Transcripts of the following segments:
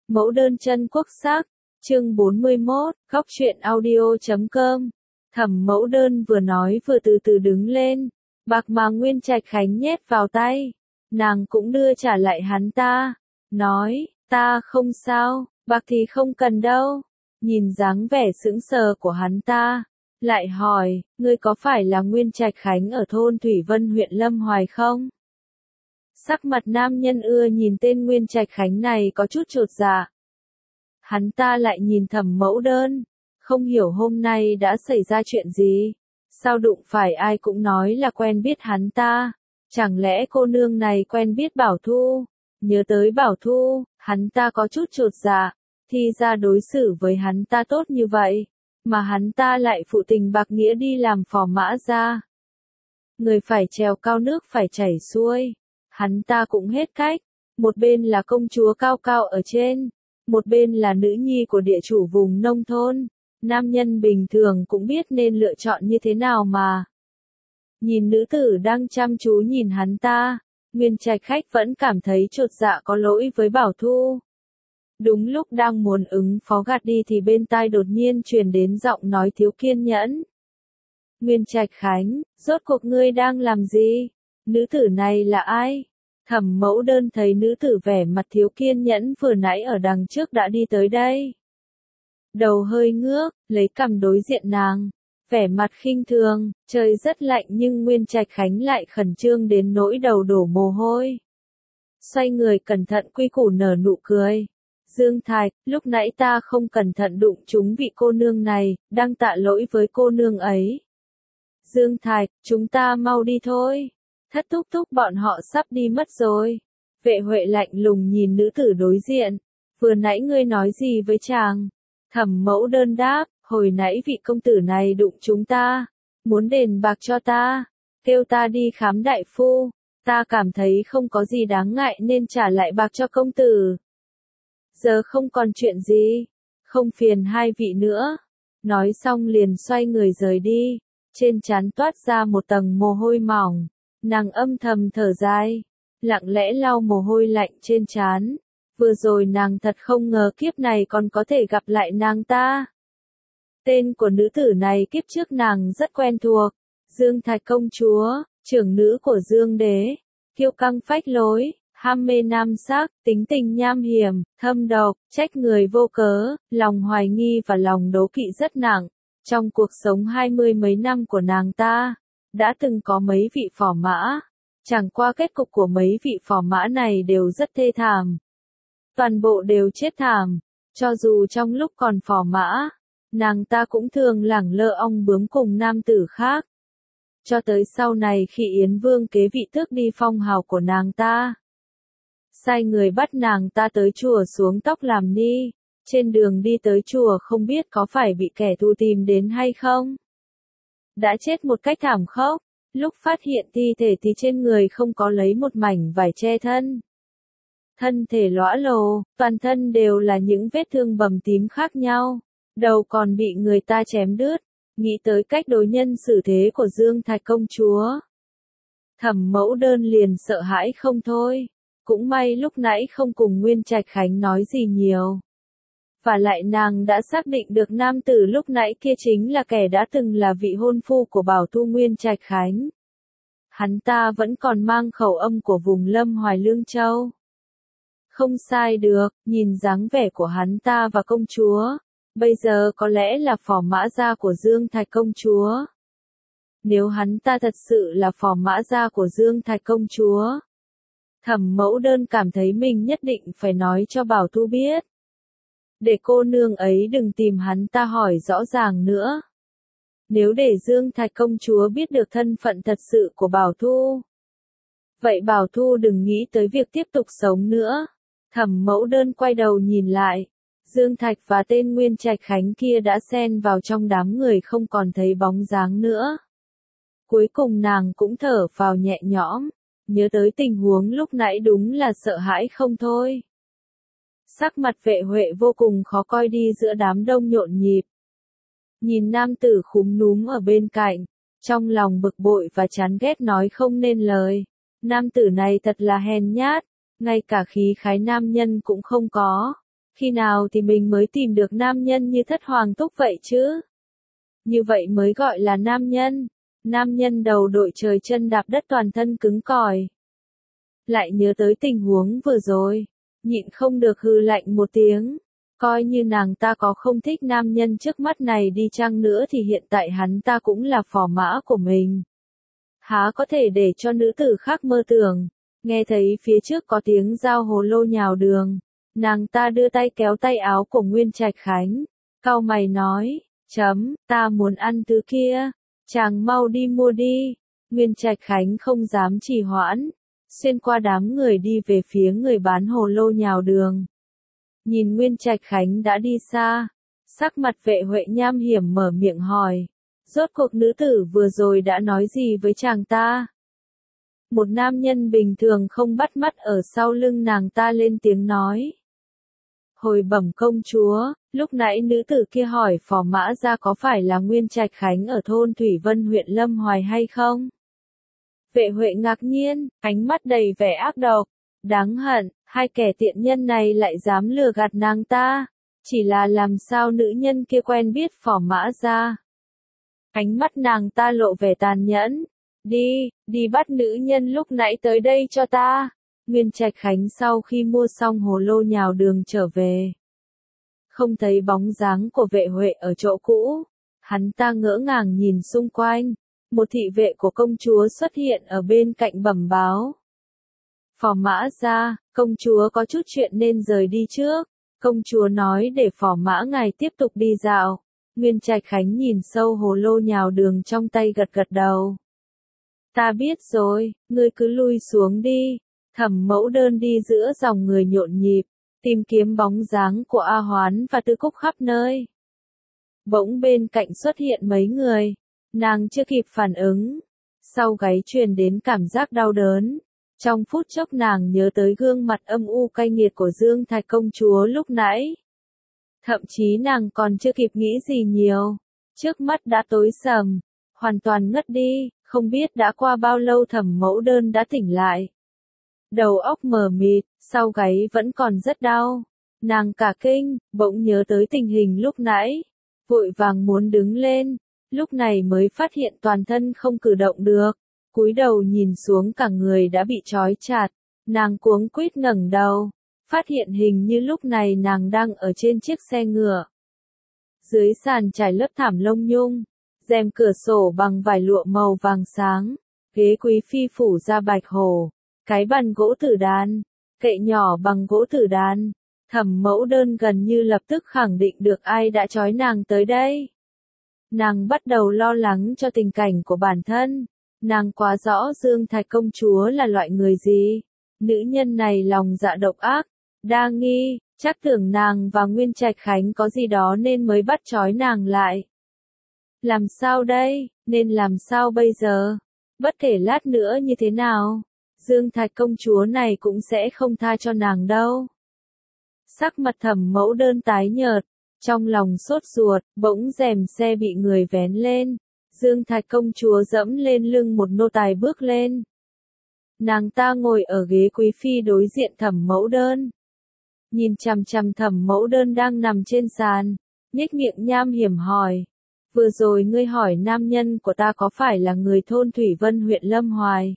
Mẫu đơn chân quốc sắc, chương 41, góc truyện audio.com. Thẩm Mẫu Đơn vừa nói vừa từ từ đứng lên, bạc mà Nguyên Trạch Khánh nhét vào tay, nàng cũng đưa trả lại hắn ta, nói, ta không sao, bạc thì không cần đâu. Nhìn dáng vẻ sững sờ của hắn ta, lại hỏi, ngươi có phải là Nguyên Trạch Khánh ở thôn Thủy Vân huyện Lâm Hoài không? Sắc mặt nam nhân ưa nhìn tên Nguyên Trạch Khánh này có chút chột dạ. Hắn ta lại nhìn Thẩm Mẫu Đơn, không hiểu hôm nay đã xảy ra chuyện gì, sao đụng phải ai cũng nói là quen biết hắn ta, chẳng lẽ cô nương này quen biết Bảo Thu? Nhớ tới Bảo Thu, hắn ta có chút chột dạ, thì ra đối xử với hắn ta tốt như vậy, mà hắn ta lại phụ tình bạc nghĩa đi làm phò mã ra. Người phải trèo cao nước phải chảy xuôi, hắn ta cũng hết cách, một bên là công chúa cao cao ở trên, một bên là nữ nhi của địa chủ vùng nông thôn, nam nhân bình thường cũng biết nên lựa chọn như thế nào mà. Nhìn nữ tử đang chăm chú nhìn hắn ta, Nguyên Trạch Khách vẫn cảm thấy chột dạ có lỗi với Bảo Thu. Đúng lúc đang muốn ứng phó gạt đi thì bên tai đột nhiên truyền đến giọng nói thiếu kiên nhẫn. Nguyên Trạch Khánh, rốt cuộc ngươi đang làm gì? Nữ tử này là ai? Thẩm Mẫu Đơn thấy nữ tử vẻ mặt thiếu kiên nhẫn vừa nãy ở đằng trước đã đi tới đây. Đầu hơi ngước, lấy cằm đối diện nàng, vẻ mặt khinh thường, trời rất lạnh nhưng Nguyên Trạch Khánh lại khẩn trương đến nỗi đầu đổ mồ hôi. Xoay người cẩn thận quy củ nở nụ cười. Dương Thạch, lúc nãy ta không cẩn thận đụng trúng vị cô nương này, đang tạ lỗi với cô nương ấy. Dương Thạch, chúng ta mau đi thôi. Thất thúc thúc bọn họ sắp đi mất rồi. Vệ Huệ lạnh lùng nhìn nữ tử đối diện. Vừa nãy ngươi nói gì với chàng? Thẩm Mẫu Đơn đáp, hồi nãy vị công tử này đụng chúng ta, muốn đền bạc cho ta, kêu ta đi khám đại phu, ta cảm thấy không có gì đáng ngại nên trả lại bạc cho công tử. Giờ không còn chuyện gì, không phiền hai vị nữa. Nói xong liền xoay người rời đi, trên trán toát ra một tầng mồ hôi mỏng, nàng âm thầm thở dài, lặng lẽ lau mồ hôi lạnh trên trán. Vừa rồi nàng thật không ngờ kiếp này còn có thể gặp lại nàng ta. Tên của nữ tử này kiếp trước nàng rất quen thuộc, Dương Thạch công chúa, trưởng nữ của Dương đế, kiêu căng phách lối, ham mê nam sắc, tính tình nham hiểm, thâm độc, trách người vô cớ, lòng hoài nghi và lòng đố kỵ rất nặng. Trong cuộc sống 20 mấy năm của nàng ta, đã từng có mấy vị phò mã, chẳng qua kết cục của mấy vị phò mã này đều rất thê thảm. Toàn bộ đều chết thảm, cho dù trong lúc còn phò mã, nàng ta cũng thường lẳng lơ ong bướm cùng nam tử khác. Cho tới sau này khi Yến Vương kế vị tước đi phong hào của nàng ta, sai người bắt nàng ta tới chùa xuống tóc làm ni, trên đường đi tới chùa không biết có phải bị kẻ thù tìm đến hay không. Đã chết một cách thảm khốc, lúc phát hiện thi thể thì trên người không có lấy một mảnh vải che thân. Thân thể lõa lồ, toàn thân đều là những vết thương bầm tím khác nhau, đầu còn bị người ta chém đứt, nghĩ tới cách đối nhân xử thế của Dương Thạch công chúa. Thẩm Mẫu Đơn liền sợ hãi không thôi, cũng may lúc nãy không cùng Nguyên Trạch Khánh nói gì nhiều. Và lại nàng đã xác định được nam tử lúc nãy kia chính là kẻ đã từng là vị hôn phu của Bảo Thu Nguyên Trạch Khánh. Hắn ta vẫn còn mang khẩu âm của vùng Lâm Hoài Lương Châu. Không sai được, nhìn dáng vẻ của hắn ta và công chúa, bây giờ có lẽ là phò mã gia của Dương Thạch công chúa. Nếu hắn ta thật sự là phò mã gia của Dương Thạch công chúa, Thẩm Mẫu Đơn cảm thấy mình nhất định phải nói cho Bảo Thu biết, để cô nương ấy đừng tìm hắn ta hỏi rõ ràng nữa. Nếu để Dương Thạch công chúa biết được thân phận thật sự của Bảo Thu, vậy Bảo Thu đừng nghĩ tới việc tiếp tục sống nữa. Thẩm Mẫu Đơn quay đầu nhìn lại, Dương Thạch và tên Nguyên Trạch Khánh kia đã xen vào trong đám người không còn thấy bóng dáng nữa. Cuối cùng nàng cũng thở phào nhẹ nhõm, nhớ tới tình huống lúc nãy đúng là sợ hãi không thôi. Sắc mặt Vệ Huệ vô cùng khó coi đi giữa đám đông nhộn nhịp. Nhìn nam tử khúm núm ở bên cạnh, trong lòng bực bội và chán ghét nói không nên lời. Nam tử này thật là hèn nhát, ngay cả khí khái nam nhân cũng không có. Khi nào thì mình mới tìm được nam nhân như Thất Hoàng Túc vậy chứ? Như vậy mới gọi là nam nhân. Nam nhân đầu đội trời chân đạp đất toàn thân cứng cỏi. Lại nhớ tới tình huống vừa rồi, nhịn không được hừ lạnh một tiếng. Coi như nàng ta có không thích nam nhân trước mắt này đi chăng nữa thì hiện tại hắn ta cũng là phò mã của mình. Há có thể để cho nữ tử khác mơ tưởng. Nghe thấy phía trước có tiếng dao hồ lô nhào đường. Nàng ta đưa tay kéo tay áo của Nguyên Trạch Khánh. Cau mày nói, ta muốn ăn thứ kia. Chàng mau đi mua đi. Nguyên Trạch Khánh không dám trì hoãn. Xuyên qua đám người đi về phía người bán hồ lô nhào đường. Nhìn Nguyên Trạch Khánh đã đi xa. Sắc mặt Vệ Huệ nham hiểm mở miệng hỏi. Rốt cuộc nữ tử vừa rồi đã nói gì với chàng ta? Một nam nhân bình thường không bắt mắt ở sau lưng nàng ta lên tiếng nói. Hồi bẩm công chúa, lúc nãy nữ tử kia hỏi phò mã ra có phải là Nguyên Trạch Khánh ở thôn Thủy Vân huyện Lâm Hoài hay không? Vệ Huệ ngạc nhiên, ánh mắt đầy vẻ ác độc. Đáng hận, hai kẻ tiện nhân này lại dám lừa gạt nàng ta. Chỉ là làm sao nữ nhân kia quen biết phò mã ra. Ánh mắt nàng ta lộ vẻ tàn nhẫn. Đi bắt nữ nhân lúc nãy tới đây cho ta. Nguyên Trạch Khánh sau khi mua xong hồ lô nhào đường trở về. Không thấy bóng dáng của Vệ Huệ ở chỗ cũ. Hắn ta ngỡ ngàng nhìn xung quanh. Một thị vệ của công chúa xuất hiện ở bên cạnh bẩm báo. Phò mã ra, công chúa có chút chuyện nên rời đi trước. Công chúa nói để phò mã ngài tiếp tục đi dạo. Nguyên Trạch Khánh nhìn sâu hồ lô nhào đường trong tay gật gật đầu. Ta biết rồi, ngươi cứ lui xuống đi. Thẩm Mẫu Đơn đi giữa dòng người nhộn nhịp, tìm kiếm bóng dáng của A Hoán và Tư Cúc khắp nơi. Bỗng bên cạnh xuất hiện mấy người, nàng chưa kịp phản ứng. Sau gáy truyền đến cảm giác đau đớn. Trong phút chốc nàng nhớ tới gương mặt âm u cay nghiệt của Dương Thạch công chúa lúc nãy. Thậm chí nàng còn chưa kịp nghĩ gì nhiều. Trước mắt đã tối sầm, hoàn toàn ngất đi, không biết đã qua bao lâu Thẩm Mẫu Đơn đã tỉnh lại. Đầu óc mờ mịt, sau gáy vẫn còn rất đau. Nàng cả kinh, bỗng nhớ tới tình hình lúc nãy. Vội vàng muốn đứng lên, lúc này mới phát hiện toàn thân không cử động được. Cúi đầu nhìn xuống cả người đã bị trói chặt. Nàng cuống quýt ngẩng đầu. Phát hiện hình như lúc này nàng đang ở trên chiếc xe ngựa. Dưới sàn trải lớp thảm lông nhung. Rèm cửa sổ bằng vải lụa màu vàng sáng. Ghế quý phi phủ da bạch hồ. Cái bàn gỗ tử đàn. Kệ nhỏ bằng gỗ tử đàn. Thẩm Mẫu Đơn gần như lập tức khẳng định được ai đã trói nàng tới đây. Nàng bắt đầu lo lắng cho tình cảnh của bản thân. Nàng quá rõ Dương Thạch công chúa là loại người gì. Nữ nhân này lòng dạ độc ác, đa nghi, chắc tưởng nàng và Nguyên Trạch Khánh có gì đó nên mới bắt trói nàng lại. Làm sao đây, nên làm sao bây giờ? Bất kể lát nữa như thế nào, Dương Thạch công chúa này cũng sẽ không tha cho nàng đâu. Sắc mặt Thẩm Mẫu Đơn tái nhợt, trong lòng sốt ruột, bỗng rèm xe bị người vén lên. Dương Thạch công chúa dẫm lên lưng một nô tài bước lên. Nàng ta ngồi ở ghế quý phi đối diện Thẩm Mẫu Đơn. Nhìn chằm chằm Thẩm Mẫu Đơn đang nằm trên sàn, nhếch miệng nham hiểm hỏi. Vừa rồi ngươi hỏi nam nhân của ta có phải là người thôn Thủy Vân huyện Lâm Hoài?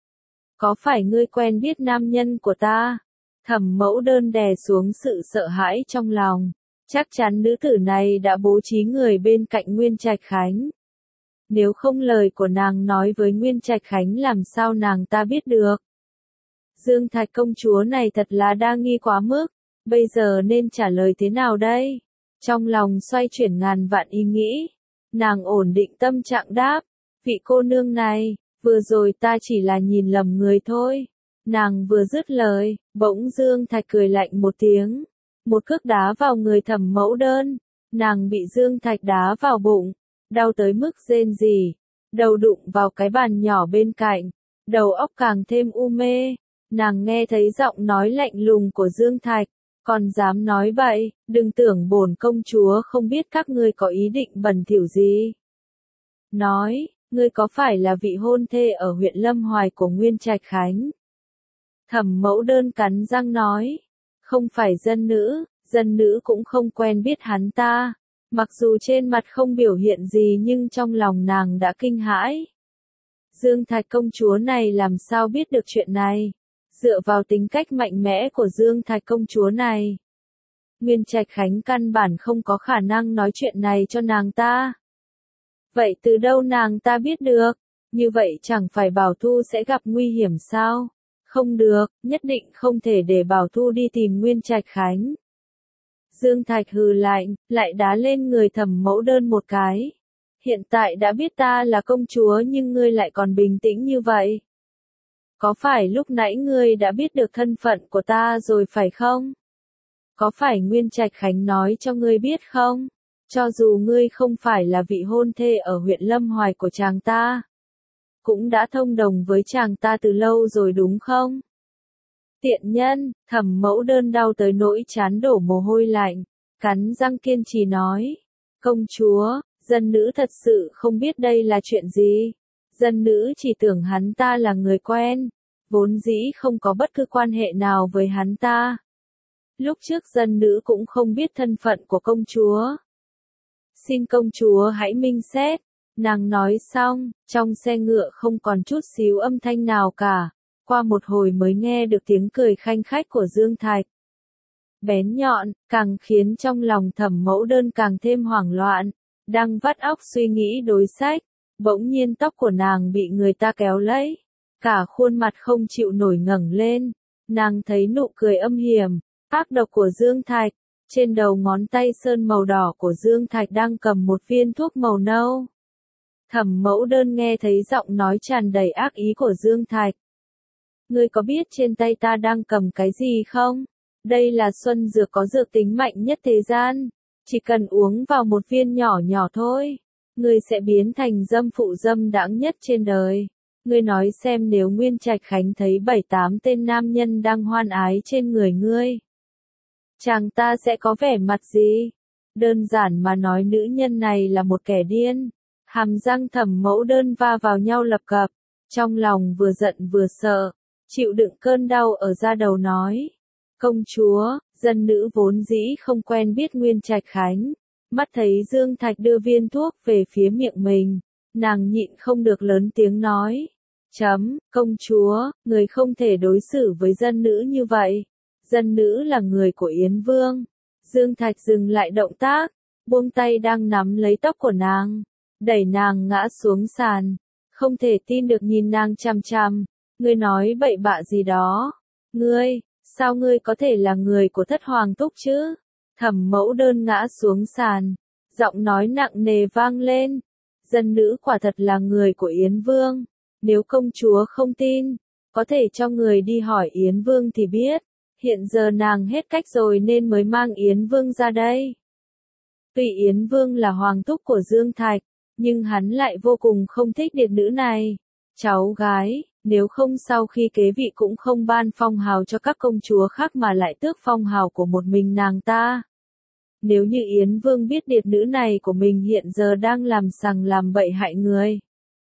Có phải ngươi quen biết nam nhân của ta? Thẩm Mẫu Đơn đè xuống sự sợ hãi trong lòng. Chắc chắn nữ tử này đã bố trí người bên cạnh Nguyên Trạch Khánh. Nếu không lời của nàng nói với Nguyên Trạch Khánh làm sao nàng ta biết được. Dương Thạch công chúa này thật là đa nghi quá mức. Bây giờ nên trả lời thế nào đây? Trong lòng xoay chuyển ngàn vạn ý nghĩ. Nàng ổn định tâm trạng đáp. Vị cô nương này, vừa rồi ta chỉ là nhìn lầm người thôi. Nàng vừa dứt lời, bỗng Dương Thạch cười lạnh một tiếng. Một cước đá vào người Thẩm Mẫu Đơn. Nàng bị Dương Thạch đá vào bụng. Đau tới mức rên rỉ. Đầu đụng vào cái bàn nhỏ bên cạnh. Đầu óc càng thêm u mê. Nàng nghe thấy giọng nói lạnh lùng của Dương Thạch. Còn dám nói bậy, đừng tưởng bổn công chúa không biết các ngươi có ý định bẩn thỉu gì. Nói, ngươi có phải là vị hôn thê ở huyện Lâm Hoài của Nguyên Trạch Khánh? Thẩm Mẫu Đơn cắn răng nói. Không phải dân nữ, Dân nữ cũng không quen biết hắn ta. Mặc dù trên mặt không biểu hiện gì nhưng trong lòng nàng đã kinh hãi. Dương Thạch công chúa này làm sao biết được chuyện này? Dựa vào tính cách mạnh mẽ của Dương Thạch công chúa này, Nguyên Trạch Khánh căn bản không có khả năng nói chuyện này cho nàng ta. Vậy từ đâu nàng ta biết được? Như vậy chẳng phải Bảo Thu sẽ gặp nguy hiểm sao? Không được, nhất định không thể để Bảo Thu đi tìm Nguyên Trạch Khánh. Dương Thạch hừ lạnh, lại đá lên người Thẩm Mẫu Đơn một cái. Hiện tại đã biết ta là công chúa nhưng ngươi lại còn bình tĩnh như vậy. Có phải lúc nãy ngươi đã biết được thân phận của ta rồi phải không? Có phải Nguyên Trạch Khánh nói cho ngươi biết không? Cho dù ngươi không phải là vị hôn thê ở huyện Lâm Hoài của chàng ta, cũng đã thông đồng với chàng ta từ lâu rồi đúng không? Tiện nhân, Thẩm Mẫu Đơn đau tới nỗi trán đổ mồ hôi lạnh, cắn răng kiên trì nói. Công chúa, dân nữ thật sự không biết đây là chuyện gì. Dân nữ chỉ tưởng hắn ta là người quen, vốn dĩ không có bất cứ quan hệ nào với hắn ta. Lúc trước dân nữ cũng không biết thân phận của công chúa. Xin công chúa hãy minh xét. Nàng nói xong, trong xe ngựa không còn chút xíu âm thanh nào cả. Qua một hồi mới nghe được tiếng cười khanh khách của Dương Thạch. Bén nhọn, càng khiến trong lòng Thẩm Mẫu Đơn càng thêm hoảng loạn. Đang vắt óc suy nghĩ đối sách, bỗng nhiên tóc của nàng bị người ta kéo lấy. Cả khuôn mặt không chịu nổi ngẩng lên. Nàng thấy nụ cười âm hiểm, ác độc của Dương Thạch. Trên đầu ngón tay sơn màu đỏ của Dương Thạch đang cầm một viên thuốc màu nâu. Thẩm Mẫu Đơn nghe thấy giọng nói tràn đầy ác ý của Dương Thạch. Ngươi có biết trên tay ta đang cầm cái gì không? Đây là xuân dược có dược tính mạnh nhất thế gian. Chỉ cần uống vào một viên nhỏ nhỏ thôi, ngươi sẽ biến thành dâm phụ dâm đãng nhất trên đời. Ngươi nói xem nếu Nguyên Trạch Khánh thấy 7-8 tên nam nhân đang hoan ái trên người ngươi, chàng ta sẽ có vẻ mặt gì? Đơn giản mà nói nữ nhân này là một kẻ điên. Hàm răng Thẩm Mẫu Đơn va vào nhau lập cập, trong lòng vừa giận vừa sợ, chịu đựng cơn đau ở da đầu nói. Công chúa, dân nữ vốn dĩ không quen biết Nguyên Trạch Khánh, mắt thấy Dương Thạch đưa viên thuốc về phía miệng mình, nàng nhịn không được lớn tiếng nói. Công chúa, người không thể đối xử với dân nữ như vậy. Dân nữ là người của Yến Vương. Dương Thạch dừng lại động tác, buông tay đang nắm lấy tóc của nàng, đẩy nàng ngã xuống sàn, không thể tin được nhìn nàng chằm chằm. Ngươi nói bậy bạ gì đó? Ngươi, sao ngươi có thể là người của Thất Hoàng Túc chứ? Thẩm Mẫu Đơn ngã xuống sàn, giọng nói nặng nề vang lên. Dân nữ quả thật là người của Yến Vương. Nếu công chúa không tin, có thể cho người đi hỏi Yến Vương thì biết. Hiện giờ nàng hết cách rồi nên mới mang Yến Vương ra đây. Tuy Yến Vương là hoàng thúc của Dương Thạch, nhưng hắn lại vô cùng không thích điệt nữ này. Cháu gái, nếu không sau khi kế vị cũng không ban phong hào cho các công chúa khác mà lại tước phong hào của một mình nàng ta. Nếu như Yến Vương biết điệt nữ này của mình hiện giờ đang làm sằng làm bậy hại người,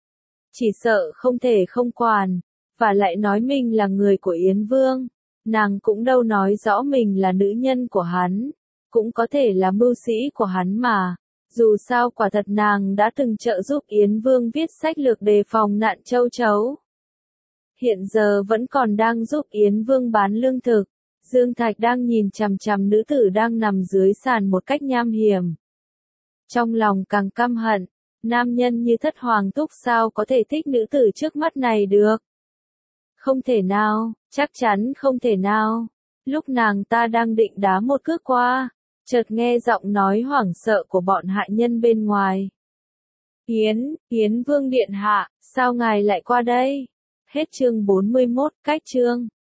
chỉ sợ không thể không quản, và lại nói mình là người của Yến Vương. Nàng cũng đâu nói rõ mình là nữ nhân của hắn, cũng có thể là mưu sĩ của hắn mà. Dù sao quả thật nàng đã từng trợ giúp Yến Vương viết sách lược đề phòng nạn châu chấu. Hiện giờ vẫn còn đang giúp Yến Vương bán lương thực. Dương Thạch đang nhìn chằm chằm nữ tử đang nằm dưới sàn một cách nham hiểm. Trong lòng càng căm hận, nam nhân như Thất Hoàng Túc sao có thể thích nữ tử trước mắt này được. Không thể nào, chắc chắn không thể nào. Lúc nàng ta đang định đá một cước qua, chợt nghe giọng nói hoảng sợ của bọn hạ nhân bên ngoài. Yến Vương điện hạ, sao ngài lại qua đây? Hết chương 41, cách chương.